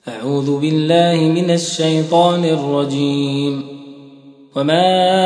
أعوذ بالله من الشيطان الرجيم. وما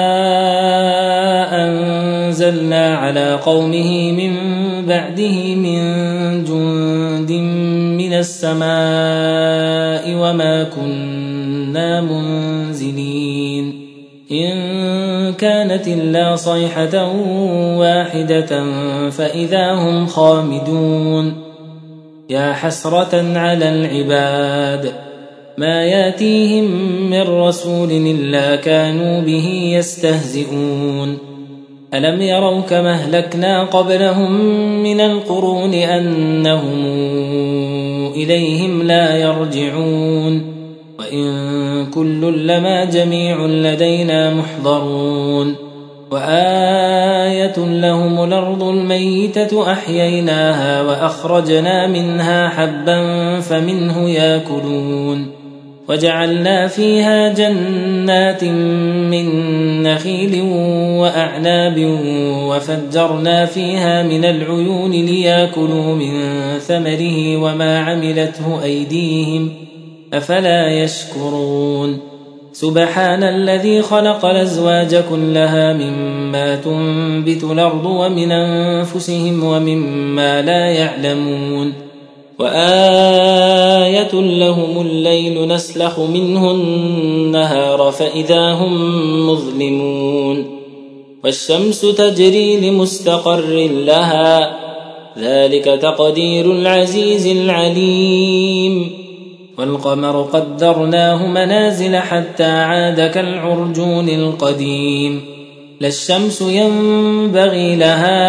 أنزلنا على قومه من بعده من جند من السماء وما كنا منزلين إن كانت إلا صيحة واحدة فإذا هم خامدون. يا حسرة على العباد ما ياتيهم من رسول إلا كانوا به يستهزئون. ألم يروا كما أهلكنا قبلهم من القرون أنهم إليهم لا يرجعون وإن كل لما جميع لدينا محضرون. وآية لهم الأرض الميتة أحييناها وأخرجنا منها حبا فمنه يأكلون وجعلنا فيها جنات من نخيل وأعناب وفجرنا فيها من العيون ليأكلوا من ثمره وما عملته أيديهم أفلا يشكرون. سبحان الذي خلق الأزواج كلها مما تنبت الأرض ومن أنفسهم ومما لا يعلمون. وآية لهم الليل نسلخ منه النهار فإذا هم مظلمون. والشمس تجري لمستقر لها ذلك تقدير العزيز العليم. والقمر قدرناه منازل حتى عاد كالعرجون القديم. لا الشمس ينبغي لها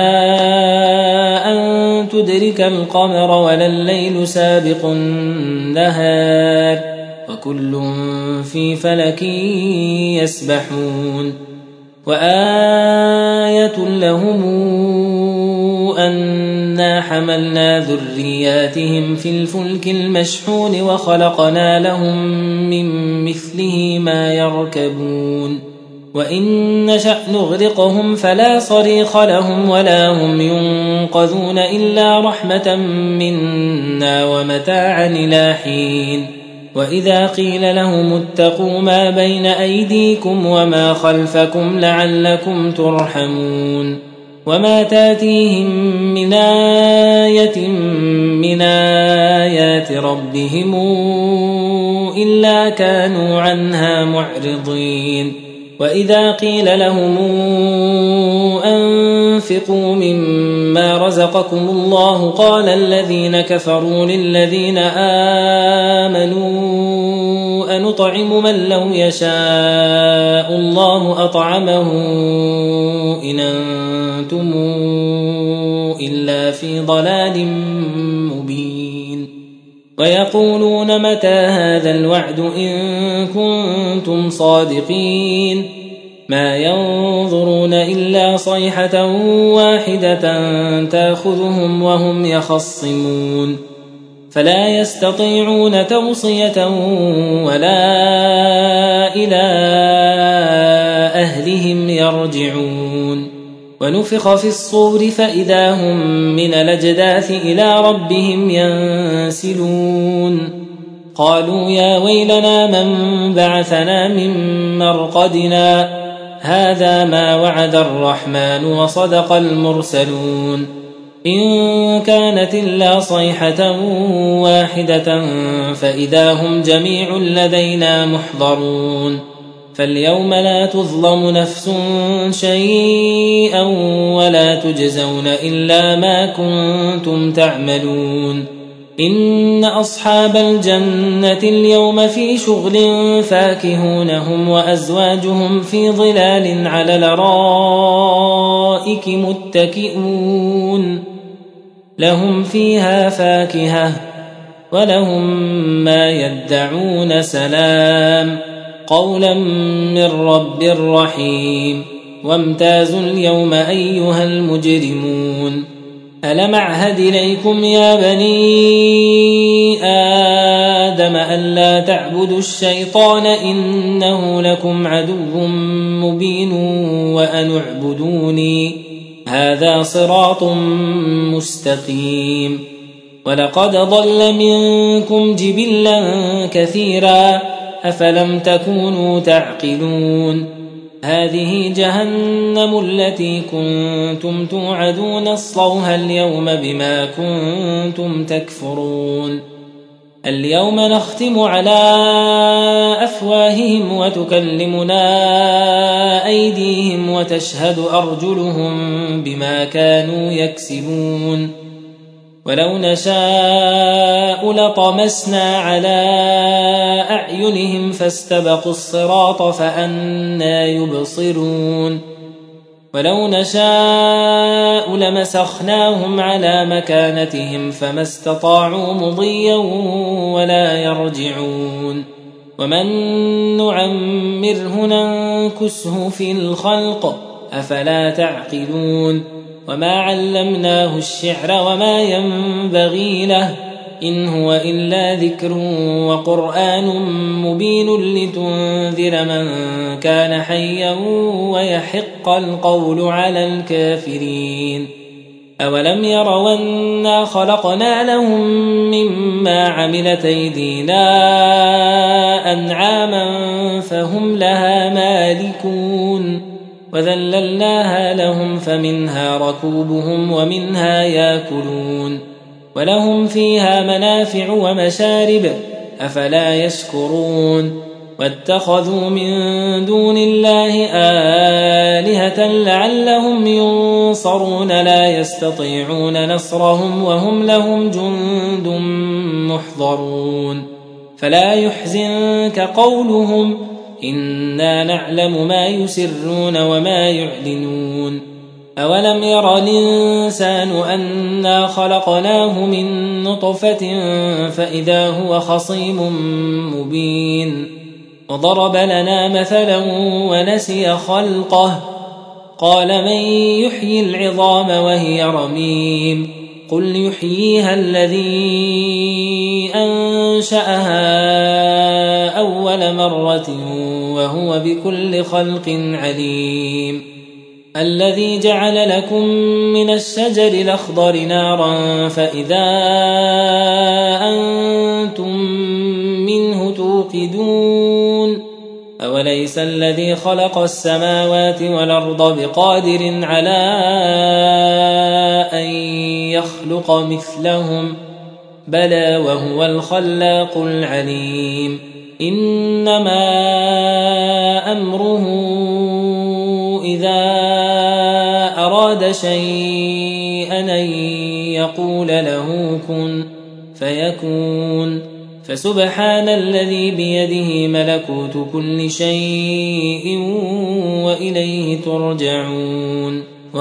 أن تدرك القمر ولا الليل سابق النهار وكل في فلك يسبحون. وآية لهم أنا حملنا ذرياتهم في الفلك المشحون وخلقنا لهم من مثله ما يركبون. وإن نشأ نغرقهم فلا صريخ لهم ولا هم ينقذون إلا رحمة منا ومتاعا إلى حين. وإذا قيل لهم اتقوا ما بين أيديكم وما خلفكم لعلكم ترحمون. وما تاتيهم من آية من آيات ربهم إلا كانوا عنها معرضين. وإذا قيل لهم أنفقوا مما رزقكم الله قال الذين كفروا للذين آمنوا أنطعم من لو يشاء الله أطعمه إن أنتم إلا في ضلال مبين. ويقولون متى هذا الوعد إن كنتم صادقين. ما ينظرون إلا صيحة واحدة تأخذهم وهم يخصمون فلا يستطيعون توصية ولا إلى أهلهم يرجعون. ونفخ في الصور فإذا هم من الأجداث إلى ربهم ينسلون. قالوا يا ويلنا من بعثنا من مرقدنا هذا ما وعد الرحمن وصدق المرسلون. إن كانت إلا صيحة واحدة فإذا هم جميع لدينا محضرون. فاليوم لا تظلم نفس شيئا ولا تجزون إلا ما كنتم تعملون. إن أصحاب الجنة اليوم في شغل فاكهون هم وأزواجهم في ظلال على الأرائك متكئون لهم فيها فاكهة ولهم ما يدعون سلام قولا من رب رحيم. وامتازوا اليوم أيها المجرمون. ألم أعهد إليكم يا بني آدم ألا تعبدوا الشيطان إنه لكم عدو مبين وأن اعبدوني هذا صراط مستقيم. ولقد ضل منكم جبلا كثيرا أفلم تكونوا تعقلون هذه جهنم التي كنتم توعدون اصلوها اليوم بما كنتم تكفرون اليوم نختم على أفواههم وتكلمنا أيديهم وتشهد أرجلهم بما كانوا يكسبون ولو نشاء لطمسنا على أعينهم فاستبقوا الصراط فأنى يبصرون ولو نشاء لمسخناهم على مكانتهم فما استطاعوا مضيا ولا يرجعون ومن نعمره ننكسه في الخلق أفلا تعقلون وما علمناه الشعر وما ينبغي له إن هو إلا ذكر وقرآن مبين لتنذر من كان حيا ويحق القول على الكافرين أولم يروا أنا خلقنا لهم مما عملت أيدينا أنعاما فهم لها مالكون وذللناها لهم فمنها ركوبهم ومنها ياكلون ولهم فيها منافع ومشارب أفلا يشكرون واتخذوا من دون الله آلهة لعلهم ينصرون لا يستطيعون نصرهم وهم لهم جند محضرون فلا يحزنك قولهم إنا نعلم ما يسرون وما يعلنون أولم ير الإنسان أنا خلقناه من نطفة فإذا هو خصيم مبين وضرب لنا مثلا ونسي خلقه قال من يحيي العظام وهي رميم قل يحييها الذي أنشأها أول مرة وهو بكل خلق عليم الذي جعل لكم من الشجر الأخضر نارا فإذا أنتم منه توقدون أوليس الذي خلق السماوات والأرض بقادر على أن يخلق مثلهم بلى وهو الخلاق العليم إنما أمره إذا أراد شيئا أن يقول له كن فيكون فسبحان الذي بيده ملكوت كل شيء وإليه ترجعون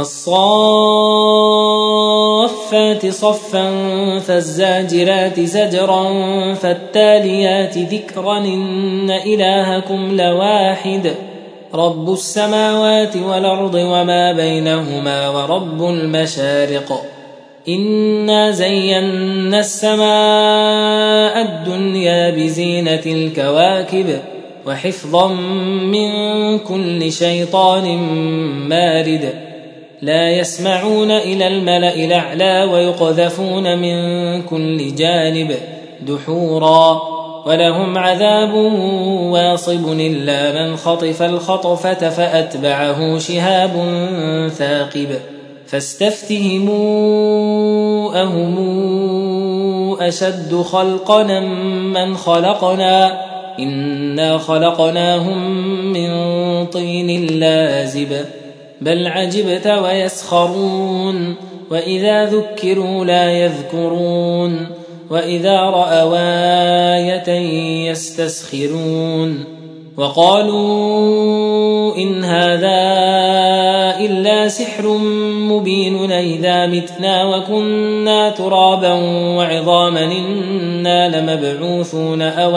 والصافات صفا فالزاجرات زجرا فالتاليات ذكرا إن إلهكم لواحد رب السماوات والأرض وما بينهما ورب المشارق إنا زينا السماء الدنيا بزينة الكواكب وحفظا من كل شيطان مارد لا يسمعون إلى الملأ الأعلى ويقذفون من كل جانب دحورا ولهم عذاب واصب إلا من خطف الخطفة فأتبعه شهاب ثاقب فاستفتهموا أهم أشد خلقنا من خلقنا إنا خلقناهم من طين لازب بل عجبت ويسخرون وإذا ذكروا لا يذكرون وإذا رأوا آية يستسخرون وقالوا إن هذا إلا سحر مبين إذا متنا وكنا ترابا وعظاما إنا لمبعوثون أو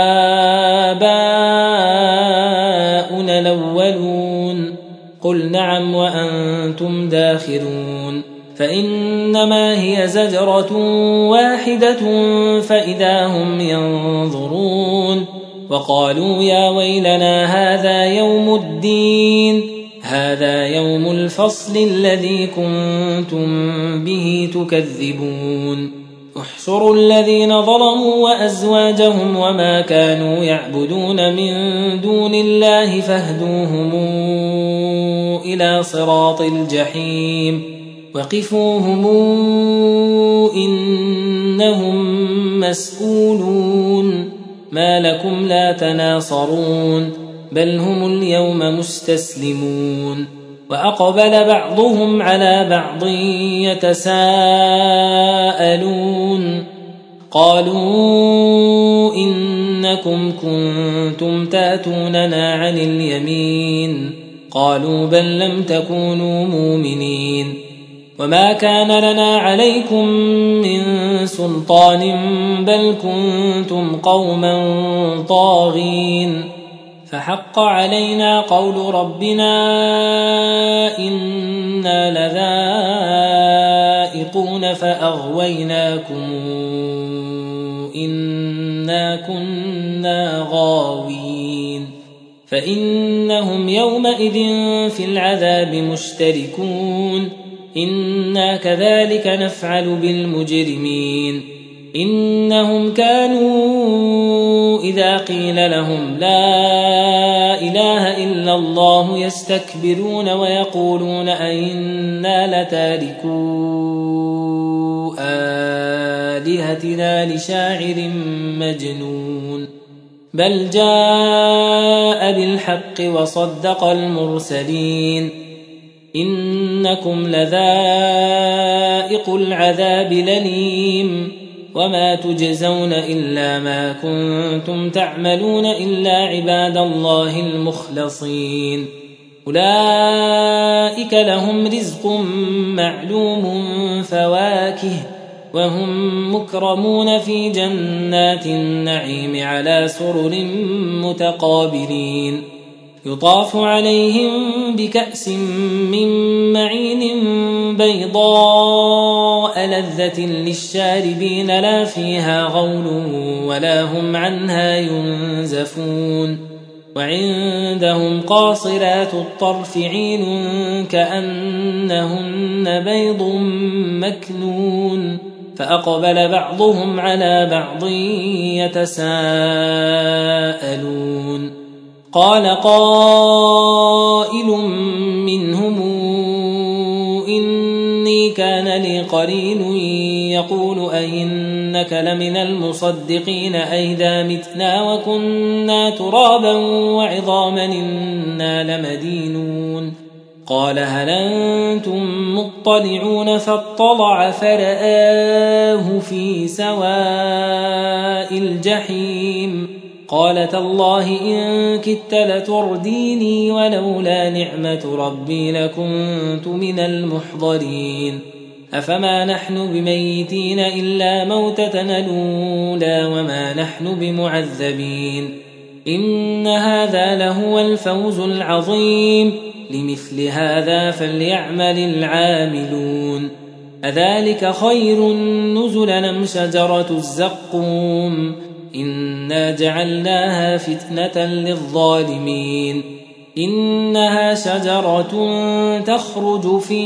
آباؤنا الأولون قل نعم وأنتم داخرون فإنما هي زجرة واحدة فإذا هم ينظرون وقالوا يا ويلنا هذا يوم الدين هذا يوم الفصل الذي كنتم به تكذبون احشروا الذين ظلموا وأزواجهم وما كانوا يعبدون من دون الله فاهدوهم إلى صراط الجحيم وقفوهم إنهم مسؤولون ما لكم لا تناصرون بل هم اليوم مستسلمون وأقبل بعضهم على بعض يتساءلون قالوا إنكم كنتم تأتوننا عن اليمين قالوا بل لم تكونوا مؤمنين وما كان لنا عليكم من سلطان بل كنتم قوما طاغين فحق علينا قول ربنا إنا لذائقون فأغويناكم إنا كنا غاوين فإنهم يومئذ في العذاب مشتركون إنا كذلك نفعل بالمجرمين إنهم كانوا إذا قيل لهم لا إله إلا الله يستكبرون ويقولون أئنا لتاركو آلهتنا لشاعر مجنون بل جاء بالحق وصدق المرسلين إنكم لذائق العذاب الأليم وما تجزون إلا ما كنتم تعملون إلا عباد الله المخلصين أولئك لهم رزق معلوم فواكه وهم مكرمون في جنات النعيم على سرر متقابلين يطاف عليهم بكأس من معين بيضاء لذة للشاربين لا فيها غول ولا هم عنها ينزفون وعندهم قاصرات الطرف عين كأنهن بيض مكنون فأقبل بعضهم على بعض يتساءلون قال قائل منهم إني كان لي قرين يقول أئنك لمن المصدقين أئذا متنا وكنا ترابا وعظاما إنا لمدينون قال هل أنتم مطلعون فاطلع فرآه في سواء الجحيم قال تالله إن كدت لترديني ولولا نعمة ربي لكنت من المحضرين أفما نحن بميتين إلا موتتنا الأولى وما نحن بمعذبين إن هذا لهو الفوز العظيم لمثل هذا فليعمل العاملون أذلك خير نزلا أم شجرة الزقوم إنا جعلناها فتنة للظالمين إنها شجرة تخرج في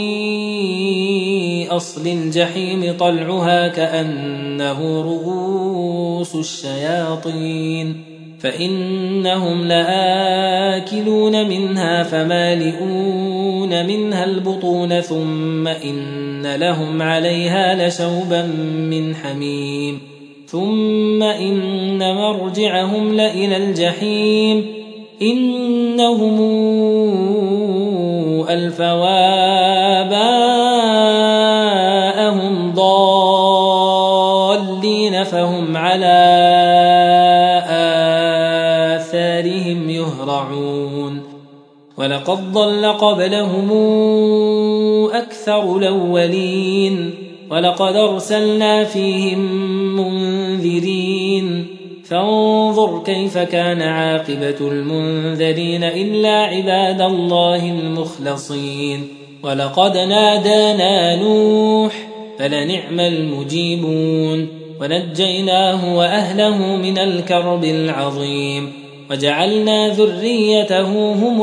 أصل الجحيم طلعها كأنه رؤوس الشياطين فإنهم لآكلون منها فمالئون منها البطون ثم إن لهم عليها لشوبا من حميم ثم إن مرجعهم لإلى الجحيم إنهم ألفوا آباءهم ضالين فهم على آثارهم يهرعون ولقد ضل قبلهم أكثر الأولين ولقد أرسلنا فيهم منذرين فانظر كيف كان عاقبة المنذرين إلا عباد الله المخلصين ولقد نادانا نوح فلنعم المجيبون ونجيناه وأهله من الكرب العظيم وجعلنا ذريته هم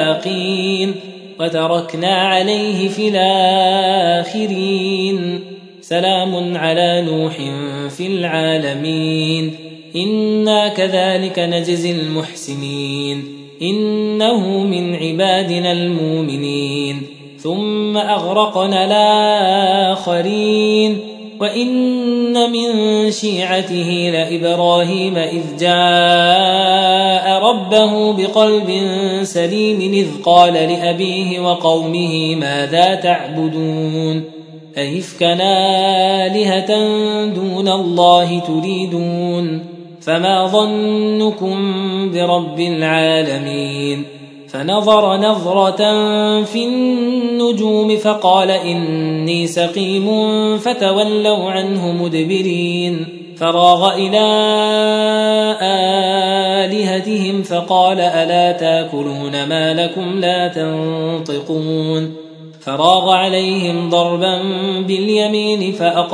الباقين وتركنا عليه في الآخرين سلام على نوح في العالمين إنا كذلك نجزي المحسنين إنه من عبادنا المؤمنين ثم أغرقنا الآخرين وإن من شيعته لإبراهيم إذ جاء ربه بقلب سليم إذ قال لأبيه وقومه ماذا تعبدون أئفكا آلهة دون الله تريدون فما ظنكم برب العالمين فنظر نظرة في النجوم فقال إني سقيم فتولوا عنه مدبرين فراغ إلى آلهتهم فقال ألا تاكلون ما لكم لا تنطقون فراغ عليهم ضربا باليمين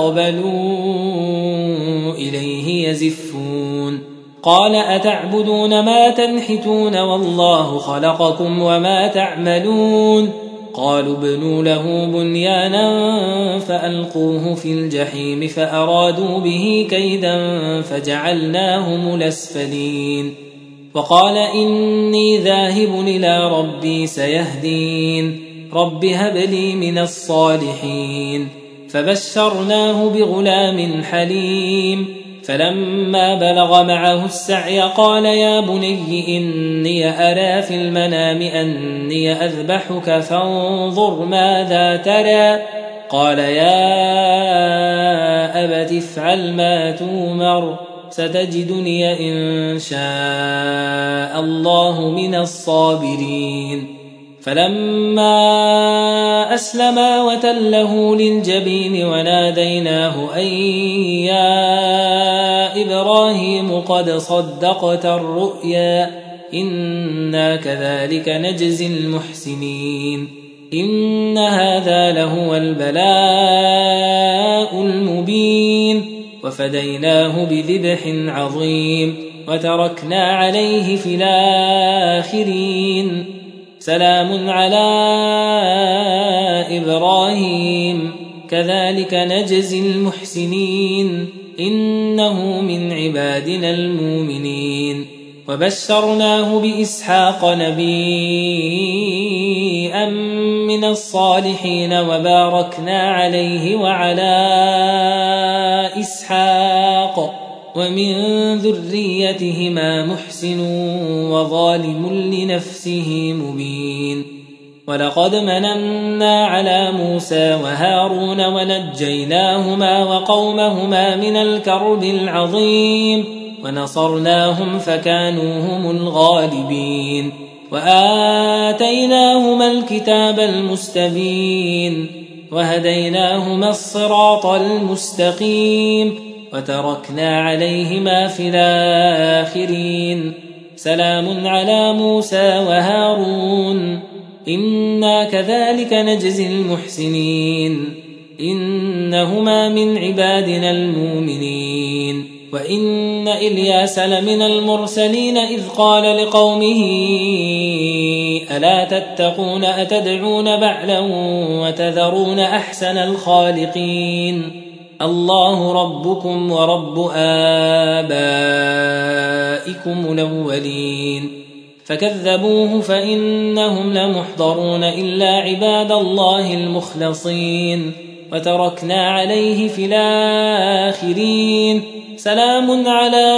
فأقبلوا إليه يزفون قال أتعبدون ما تنحتون والله خلقكم وما تعملون قالوا ابنوا له بنيانا فألقوه في الجحيم فأرادوا به كيدا فجعلناهم الأسفلين وقال إني ذاهب إلى ربي سيهدين رب هب لي من الصالحين فبشرناه بغلام حليم فلما بلغ معه السعي قال يا بني إني أرى في المنام أني أذبحك فانظر ماذا ترى قال يا أبت افعل ما تومر ستجدني إن شاء الله من الصابرين فلما أسلما وتله للجبين وناديناه أن يا إبراهيم قد صدقت الرؤيا إنا كذلك نجزي المحسنين إن هذا لهو البلاء المبين وفديناه بذبح عظيم وتركنا عليه في الآخرين سلام على إبراهيم كذلك نجزي المحسنين إنه من عبادنا المؤمنين وبشرناه بإسحاق نبيا من الصالحين وباركنا عليه وعلى إسحاق ومن ذريتهما محسن وظالم لنفسه مبين ولقد مننا على موسى وهارون ونجيناهما وقومهما من الكرب العظيم ونصرناهم فكانوا هم الغالبين وآتيناهما الكتاب المستبين وهديناهما الصراط المستقيم وتركنا عليهما في الآخرين سلام على موسى وهارون إنا كذلك نجزي المحسنين إنهما من عبادنا المؤمنين وإن إلياس لمن المرسلين إذ قال لقومه ألا تتقون أتدعون بعلا وتذرون أحسن الخالقين الله ربكم ورب آبائكم الأولين فكذبوه فإنهم لمحضرون إلا عباد الله المخلصين وتركنا عليه في الآخرين سلام على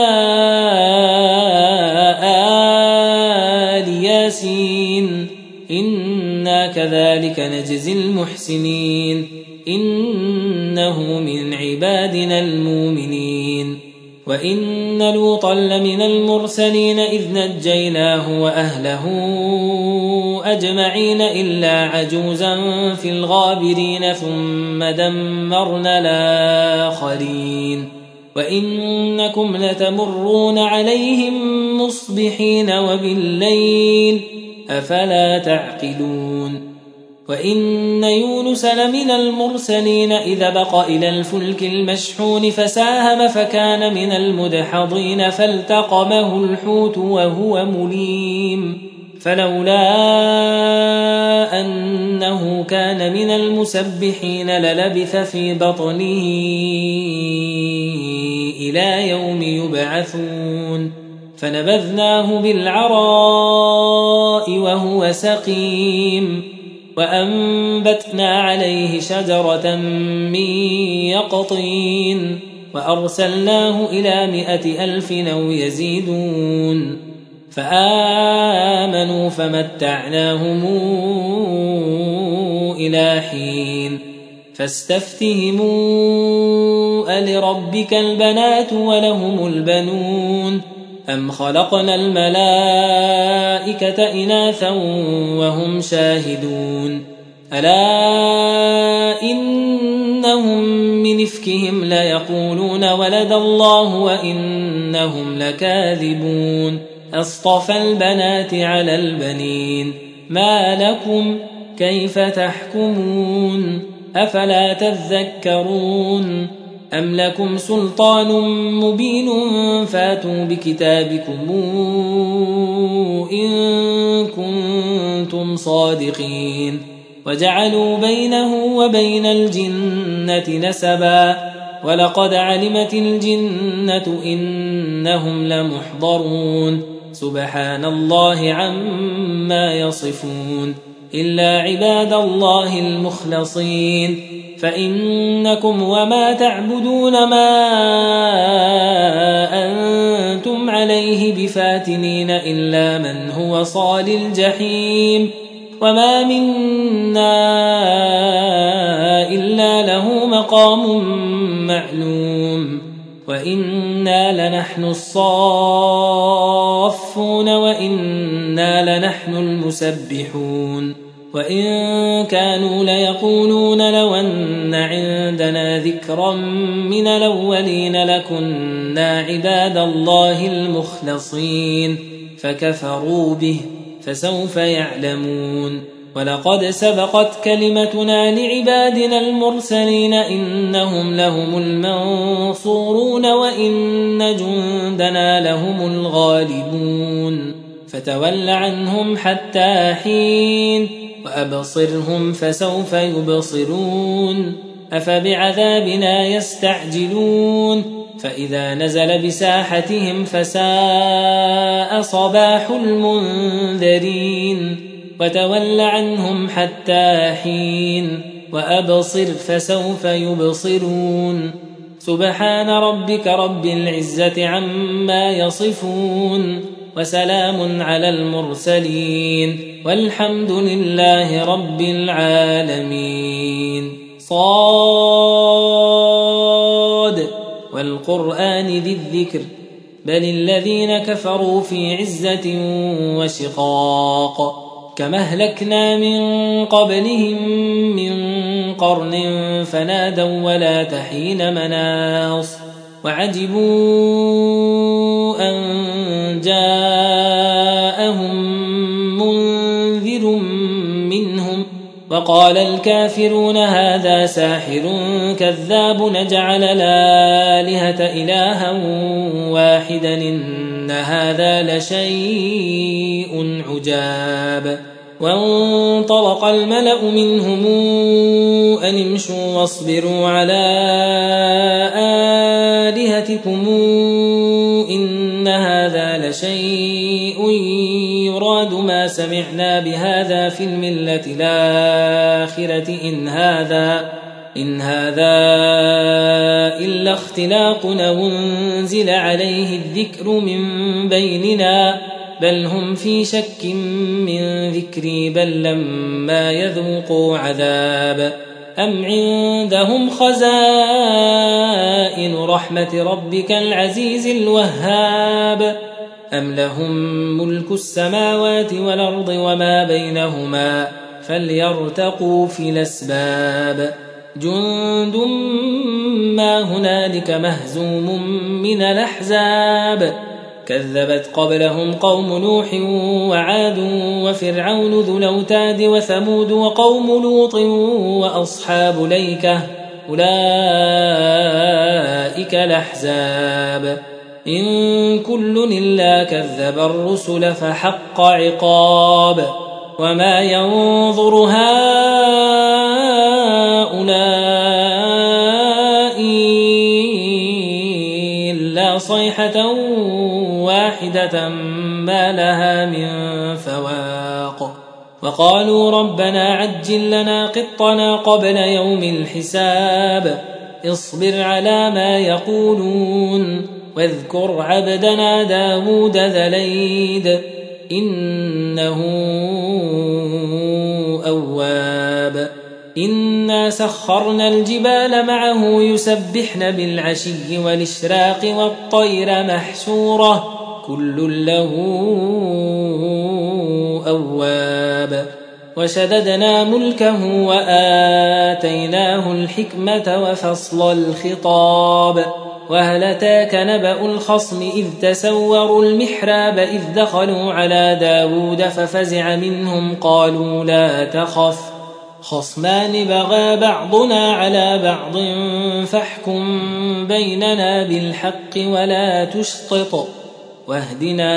آل ياسين إنا كذلك نجزي المحسنين إنه من عبادنا المؤمنين وإن لوطا لمن المرسلين إذ نجيناه وأهله أجمعين إلا عجوزا في الغابرين ثم دمرنا الآخرين وإنكم لتمرون عليهم مصبحين وبالليل أفلا تعقلون وإن يونس لمن المرسلين إذا بق إلى الفلك المشحون فساهم فكان من المدحضين فالتقمه الحوت وهو مليم فلولا أنه كان من المسبحين للبث في بطنه إلى يوم يبعثون فنبذناه بالعراء وهو سقيم وأنبتنا عليه شجرة من يقطين وأرسلناه إلى 100,000 أو يزيدون فآمنوا فمتعناهم إلى حين فاستفتهموا ألربك البنات ولهم البنون أم خلقنا الملائكة إناثا وهم شاهدون ألا إنهم من إفكهم ليقولون ولد الله وإنهم لكاذبون أصطفى البنات على البنين ما لكم كيف تحكمون أفلا تذكرون أم لكم سلطان مبين فاتوا بكتابكم إن كنتم صادقين وجعلوا بينه وبين الجنة نسبا ولقد علمت الجنة إنهم لمحضرون سبحان الله عما يصفون إلا عباد الله المخلصين فإنكم وما تعبدون ما أنتم عليه بفاتنين إلا من هو صال الجحيم وما منا إلا له مقام معلوم وإنا لنحن الصافون وإنا لنحن المسبحون وإن كانوا ليقولون لو أن عندنا ذكرا من الأولين لكنا عباد الله المخلصين فكفروا به فسوف يعلمون ولقد سبقت كلمتنا لعبادنا المرسلين إنهم لهم المنصورون وإن جندنا لهم الغالبون فتول عنهم حتى حين وأبصرهم فسوف يبصرون أفبعذابنا يستعجلون فإذا نزل بساحتهم فساء صباح المنذرين وتول عنهم حتى حين وأبصر فسوف يبصرون سبحان ربك رب العزة عما يصفون وسلام على المرسلين والحمد لله رب العالمين صاد والقرآن ذي الذكر بل الذين كفروا في عزة وشقاق كما أهلكنا من قبلهم من قرن فنادوا ولا تحين مناص وعجبوا أن جاءهم منذر منهم وقال الكافرون هذا ساحر كذاب نجعل الآلهة إلها واحدا إن هذا لشيء عجاب وانطلق الملأ منهم أن امشوا واصبروا على آلهتكم إن هذا لشيء يراد ما سمعنا بهذا في الملة الآخرة إن هذا إلا اختلاق أنزل عليه الذكر من بيننا بل هم في شك من ذكري بل لما يذوقوا عذاب أم عندهم خزائن رحمة ربك العزيز الوهاب أم لهم ملك السماوات والأرض وما بينهما فليرتقوا في الأسباب جند ما هنالك مهزوم من الأحزاب كذبت قبلهم قوم نوح وعاد وفرعون ذو الأوتاد وثمود وقوم لوط وأصحاب الأيكة أولئك الأحزاب إن كل إلا كذب الرسل فحق عقاب وما ينظر هؤلاء إلا صيحة واحدة ما لها من فواق وقالوا ربنا عجل لنا قطنا قبل يوم الحساب اصبر على ما يقولون واذكر عبدنا داود ذا الأيد إنه أواب إنا سخرنا الجبال معه يسبحن بالعشي والإشراق والطير محشورة كل له أواب وشددنا ملكه وآتيناه الحكمة وفصل الخطاب وهل أتاك نبأ الخصم إذ تسوروا المحراب إذ دخلوا على داود ففزع منهم قالوا لا تخف خصمان بغى بعضنا على بعض فاحكم بيننا بالحق ولا تشطط واهدنا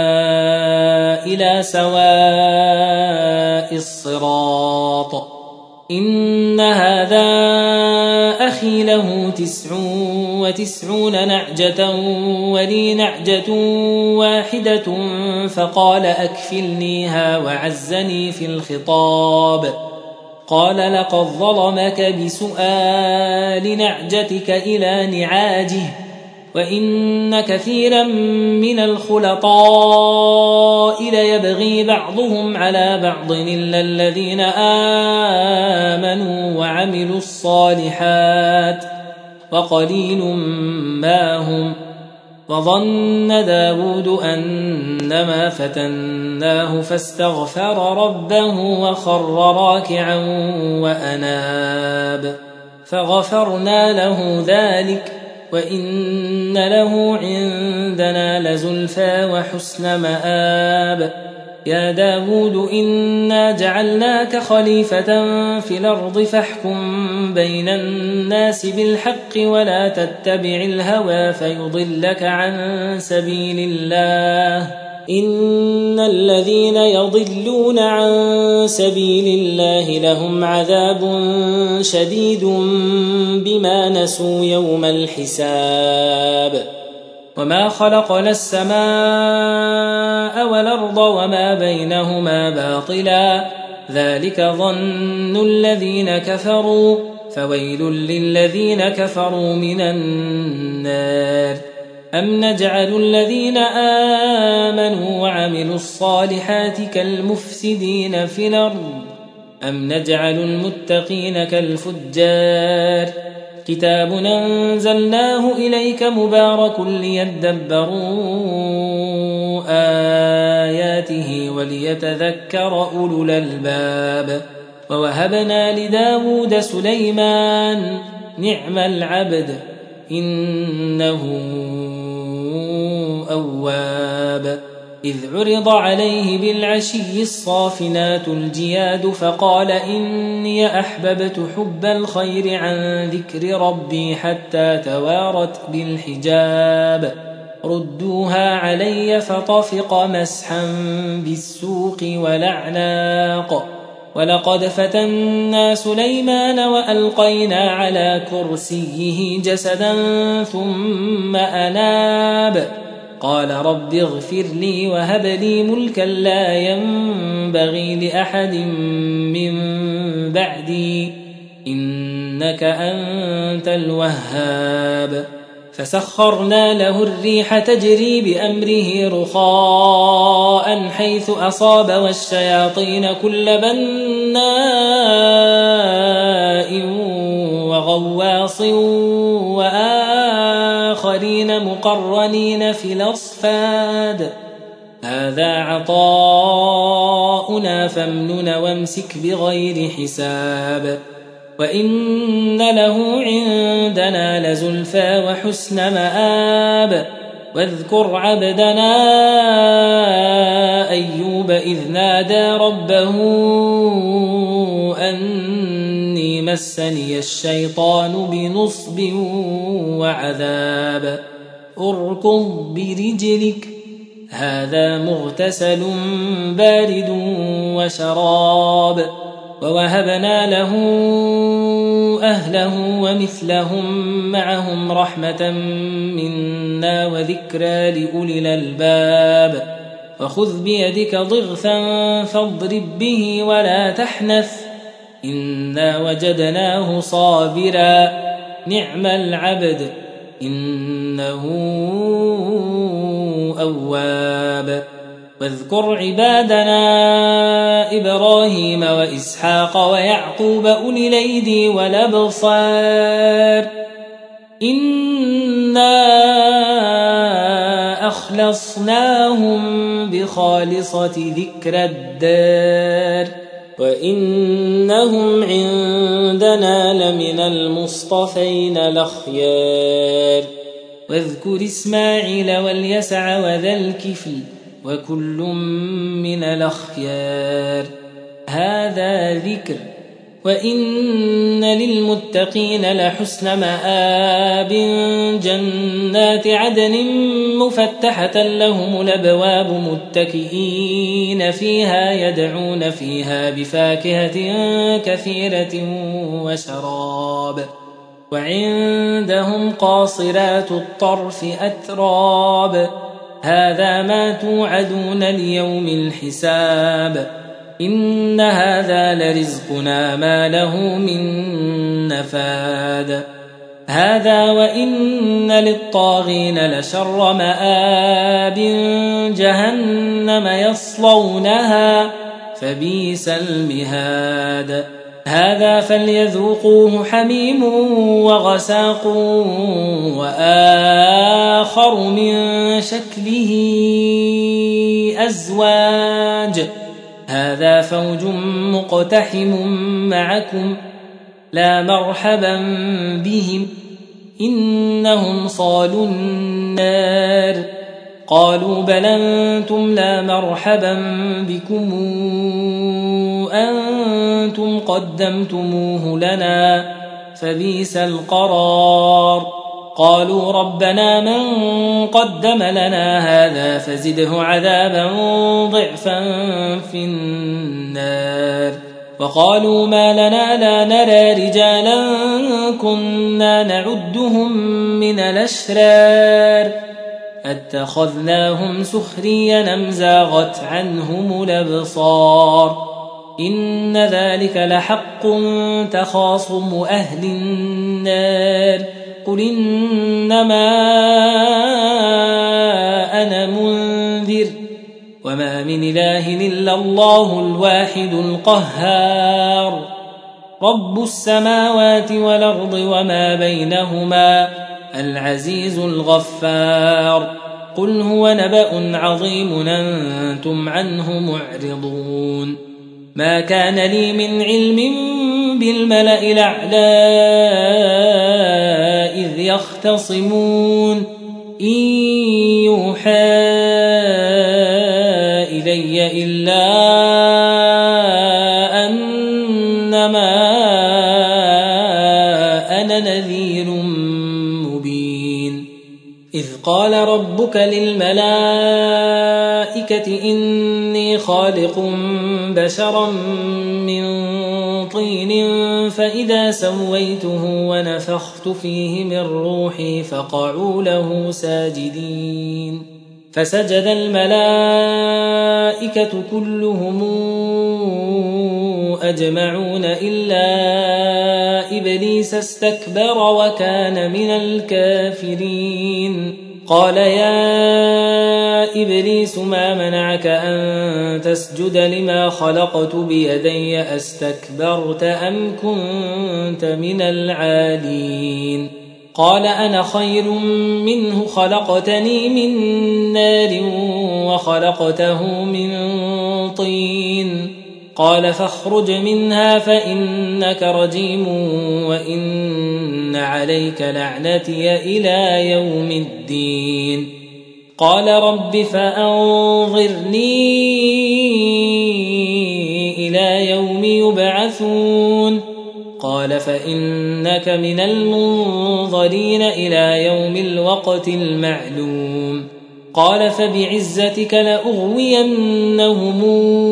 إلى سواء الصراط إن هذا أخي له 99 نعجة ولي نعجة واحدة فقال أكفلنيها وعزني في الخطاب قال لقد ظلمك بسؤال نعجتك إلى نعاجه وإن كثيرا من الخلطاء ليبغي بعضهم على بعض إلا الذين آمنوا وعملوا الصالحات وقليل ما هم وظن داود أنما فتناه فاستغفر ربه وخر راكعا وأناب فغفرنا له ذلك وإن له عندنا لزلفى وحسن مآب يا داود إنا جعلناك خليفة في الأرض فاحكم بين الناس بالحق ولا تتبع الهوى فيضلك عن سبيل الله إن الذين يضلون عن سبيل الله لهم عذاب شديد بما نسوا يوم الحساب وما خلقنا السماء والأرض وما بينهما باطلا ذلك ظن الذين كفروا فويل للذين كفروا من النار أم نجعل الذين آمنوا وعملوا الصالحات كالمفسدين في الأرض أم نجعل المتقين كالفجار كتاب أنزلناه إليك مبارك ليدبروا آياته وليتذكر أولو الألباب ووهبنا لداود سليمان نعم العبد إنه أواب إذ عرض عليه بالعشي الصافنات الجياد فقال إني أحببت حب الخير عن ذكر ربي حتى توارت بالحجاب ردوها علي فطفق مسحا بالسوق والأعناق ولقد فتنا سليمان وألقينا على كرسيه جسدا ثم أناب قال رب اغفر لي وهب لي ملكا لا ينبغي لأحد من بعدي إنك أنت الوهاب فسخرنا له الريح تجري بأمره رخاء حيث أصاب والشياطين كل بناء وغواص وآخرين مقرنين في الأصفاد هذا عطاؤنا فامنن وامسك بغير حساب وإن له عندنا لزلفى وحسن مآب واذكر عبدنا أيوب إذ نادى ربه أني مسني الشيطان بنصب وعذاب اركض برجلك هذا مغتسل بارد وشراب ووهبنا له أهله ومثلهم معهم رحمة منا وذكرى لأولي الألباب وخذ بيدك ضغثا فاضرب به ولا تحنث إنا وجدناه صابرا نعم العبد إنه أواب واذكر عبادنا إبراهيم وإسحاق ويعقوب أولي الأيدي والأبصار إنا أخلصناهم بخالصة ذكر الدار وإنهم عندنا لمن المصطفين الأخيار واذكر إسماعيل واليسع وذا الكفل وكل من الأخيار هذا ذكر وإن للمتقين لحسن مآب جنات عدن مفتحة لهم الأبواب متكئين فيها يدعون فيها بفاكهة كثيرة وشراب وعندهم قاصرات الطرف أتراب هذا ما توعدون ليوم الحساب إن هذا لرزقنا ما له من نفاد هذا وإن للطاغين لشر مآب جهنم يصلونها فبئس المهاد هذا فليذوقوه حميم وغساق وآخر من شكله أزواج هذا فوج مقتحم معكم لا مرحبا بهم إنهم صالوا النار قالوا بل أنتم لا مرحبا بكم أنتم قدمتموه لنا فبئس القرار قالوا ربنا من قدم لنا هذا فزده عذابا ضعفا في النار وقالوا ما لنا لا نرى رجالا كنا نعدهم من الأشرار اتخذناهم سخريا أم زاغت عنهم الأبصار إن ذلك لحق تخاصم أهل النار قل إنما أنا منذر وما من إله إلا الله الواحد القهار رب السماوات والأرض وما بينهما العزيز الغفار قل هو نبأ عظيم أنتم عنه معرضون ما كان لي من علم بالملأ الأعلى إذ يختصمون إن يوحى إلي إلا أنما أنا نذير مبين إذ قال ربك للملائكة إني خالق بشرا من طين فإذا سويته ونفخت فيه من روحي فقعوا له ساجدين فسجد الملائكة كلهم أجمعون إلا إبليس استكبر وكان من الكافرين قال يا إبليس ما منعك أن تسجد لما خلقت بيدي أستكبرت أم كنت من العالين قال أنا خير منه خلقتني من نار وخلقته من طين قال فاخرج منها فإنك رجيم وإن عليك لعنتي إلى يوم الدين قال رب فأنظرني إلى يوم يبعثون قال فإنك من المنظرين إلى يوم الوقت المعلوم قال فبعزتك لأغوينهم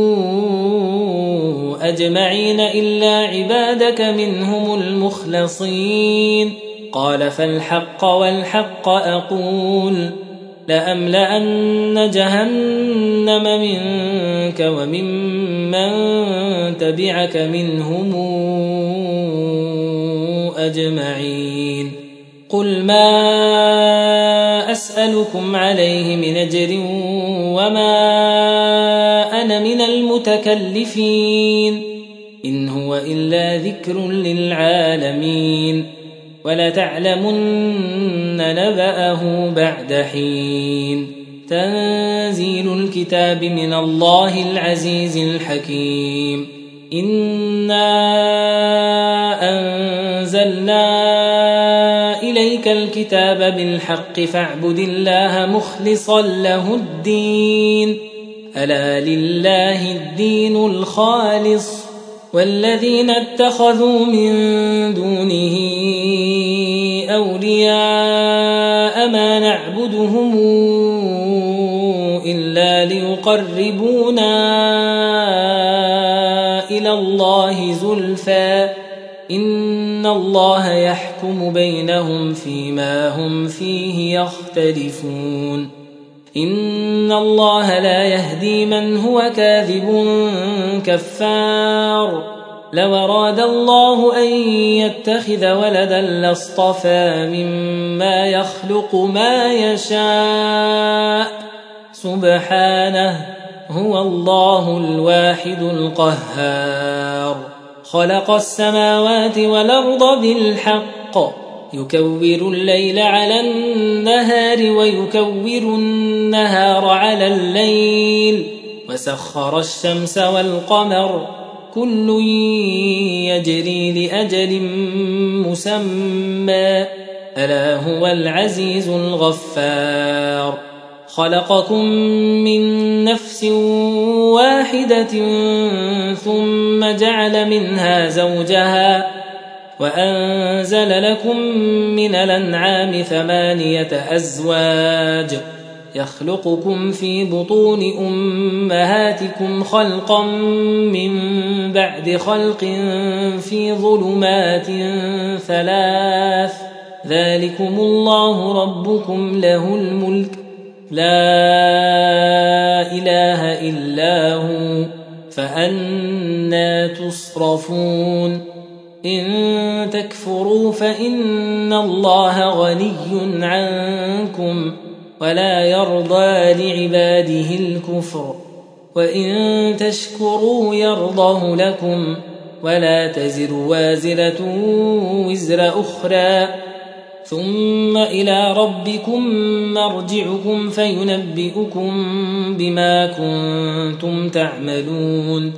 أجمعين إلا عبادك منهم المخلصين قال فالحق والحق أقول لأملأن جهنم منك وممن تبعك منهم أجمعين قل ما أسألكم عليه من أجر وما أنا من المتكلفين إن هو إلا ذكر للعالمين ولتعلمن نبأه بعد حين تنزيل الكتاب من الله العزيز الحكيم إنا أنزلنا إليك الكتاب بالحق فاعبد الله مخلصا له الدين ألا لله الدين الخالص والذين اتخذوا من دونه أولياء ما نعبدهم إلا ليقربونا إلى الله زلفى إن الله يحكم بينهم فيما هم فيه يختلفون إن الله لا يهدي من هو كاذب كفار لو أراد الله أن يتخذ ولدا لاصطفى مما يخلق ما يشاء سبحانه هو الله الواحد القهار خلق السماوات والأرض بالحق يكور الليل على النهار ويكور النهار على الليل وسخر الشمس والقمر كل يجري لأجل مسمى ألا هو العزيز الغفار خلقكم من نفس واحدة ثم جعل منها زوجها وأنزل لكم من الأنعام 8 أزواج يخلقكم في بطون أمهاتكم خلقا من بعد خلق في ظلمات 3 ذلكم الله ربكم له الملك لا إله إلا هو فأنى تصرفون إن تكفروا فإن الله غني عنكم ولا يرضى لعباده الكفر وإن تشكروا يرضه لكم ولا تزر وازرة وزر أخرى ثم إلى ربكم مرجعكم فينبئكم بما كنتم تعملون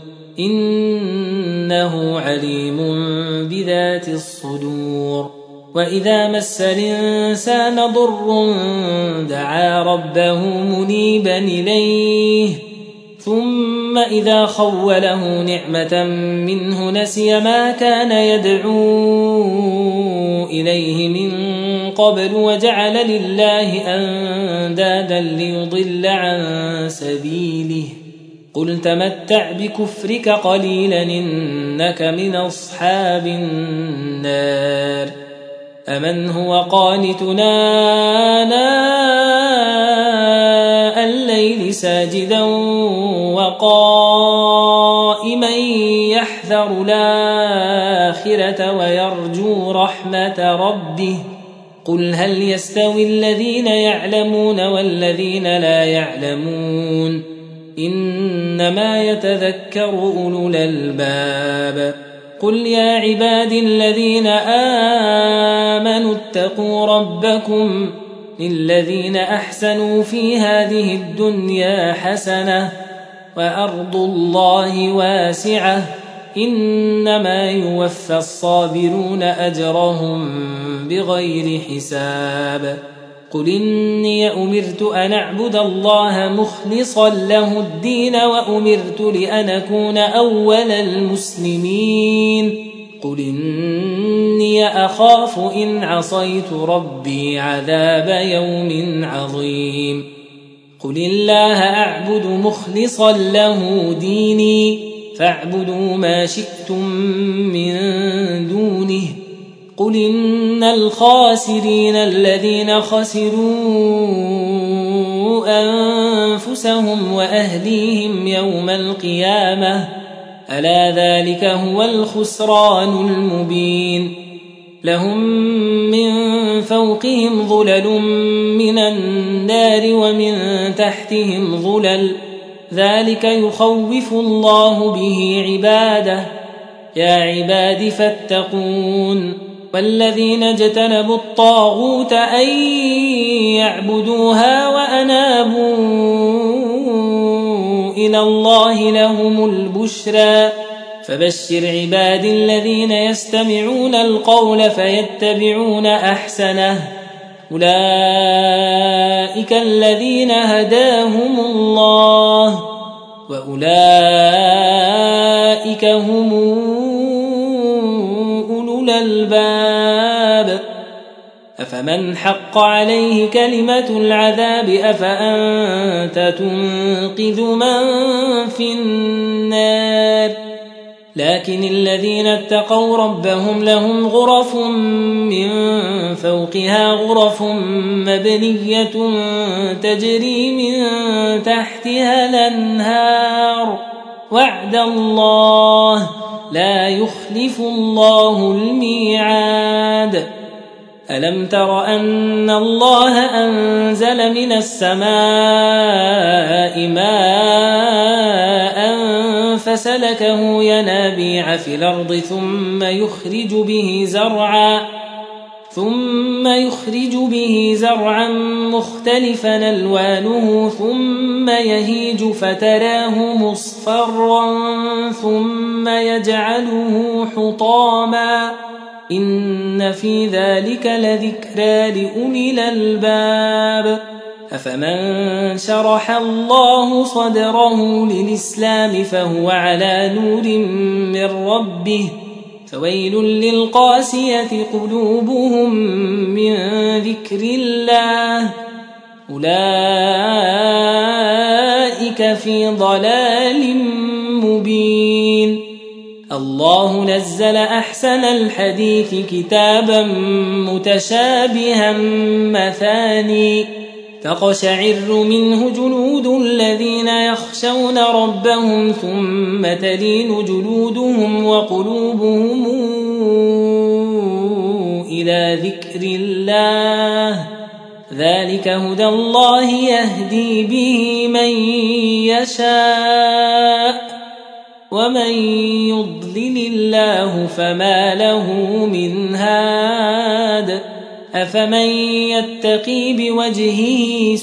إنه عليم بذات الصدور وإذا مس الإنسان ضر دعا ربه منيبا إليه ثم إذا خوله نعمة منه نسي ما كان يدعو إليه من قبل وجعل لله أندادا ليضل عن سبيله قل تمتع بكفرك قليلا إنك من أصحاب النار أمن هو قانتنا آناء الليل ساجدا وقائما يحذر الآخرة ويرجو رحمة ربه قل هل يستوي الذين يعلمون والذين لا يعلمون إنما يتذكر أولو الألباب قل يا عبادي الذين آمنوا اتقوا ربكم للذين أحسنوا في هذه الدنيا حسنة وأرض الله واسعة إنما يوفى الصابرون أجرهم بغير حساب قل إني أمرت أن أعبد الله مخلصا له الدين وأمرت لأن أكون أول المسلمين قل إني أخاف إن عصيت ربي عذاب يوم عظيم قل الله أعبد مخلصا له ديني فاعبدوا ما شئتم من دونه قل إن الخاسرين الذين خسروا أنفسهم وأهليهم يوم القيامة ألا ذلك هو الخسران المبين لهم من فوقهم ظلل من النار ومن تحتهم ظلل ذلك يخوف الله به عباده يا عباد فاتقون والذين اجتنبوا الطاغوت أن يعبدوها وأنابوا إلى الله لهم البشرى فبشر عباد الذين يستمعون القول فيتبعون أحسنه أولئك الذين هداهم الله وأولئك هم أولو الألباب أفمن حق عليه كلمة العذاب أفأنت تنقذ من في النار لكن الذين اتقوا ربهم لهم غرف من فوقها غرف مبنية تجري من تحتها الأنهار وعد الله لا يخلف الله الميعاد ألم تر أن الله أنزل من السماء ماء فسلكه ينابيع في الأرض ثم يخرج به زرعا مختلفا ألوانه ثم يهيج فتراه مصفرا ثم يجعله حطاما إن في ذلك لذكرى لأولي الألباب أفمن شرح الله صدره للإسلام فهو على نور من ربه فويل للقاسية قلوبهم من ذكر الله أولئك في ضلال مبين الله نزل أحسن الحديث كتابا متشابها مثاني تقشعر منه جلود الذين يخشون ربهم ثم تلين جلودهم وقلوبهم إلى ذكر الله ذلك هدى الله يهدي به من يشاء ومن يضلل الله فما له من هاد أفمن يتقي بوجهه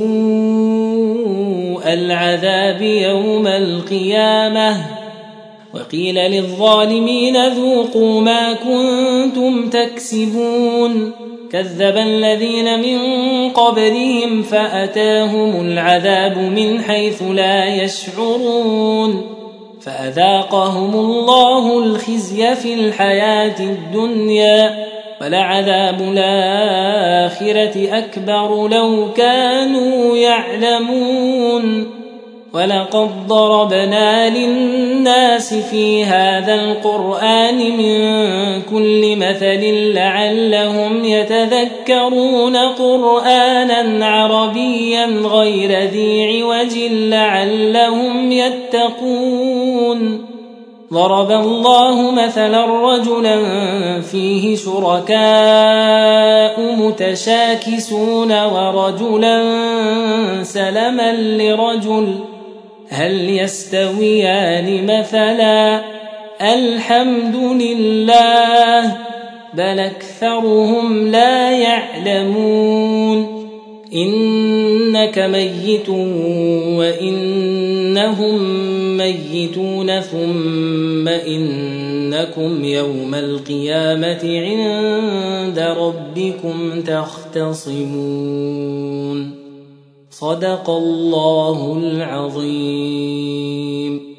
سوء العذاب يوم القيامة وقيل للظالمين ذوقوا ما كنتم تكسبون كذب الذين من قبلهم فأتاهم العذاب من حيث لا يشعرون فأذاقهم الله الخزي في الحياة الدنيا ولعذاب الآخرة أكبر لو كانوا يعلمون ولقد ضربنا للناس في هذا القرآن من كل مثل لعلهم يتذكرون قرآنا عربيا غير ذي عوج لعلهم يتقون ضرب الله مثلا رجلا فيه شركاء متشاكسون ورجلا سلما لرجل هل يستويان مثلا الحمد لله بل أكثرهم لا يعلمون إنك ميت وإنهم ميتون ثم إنكم يوم القيامة عند ربكم تختصمون صدق الله العظيم.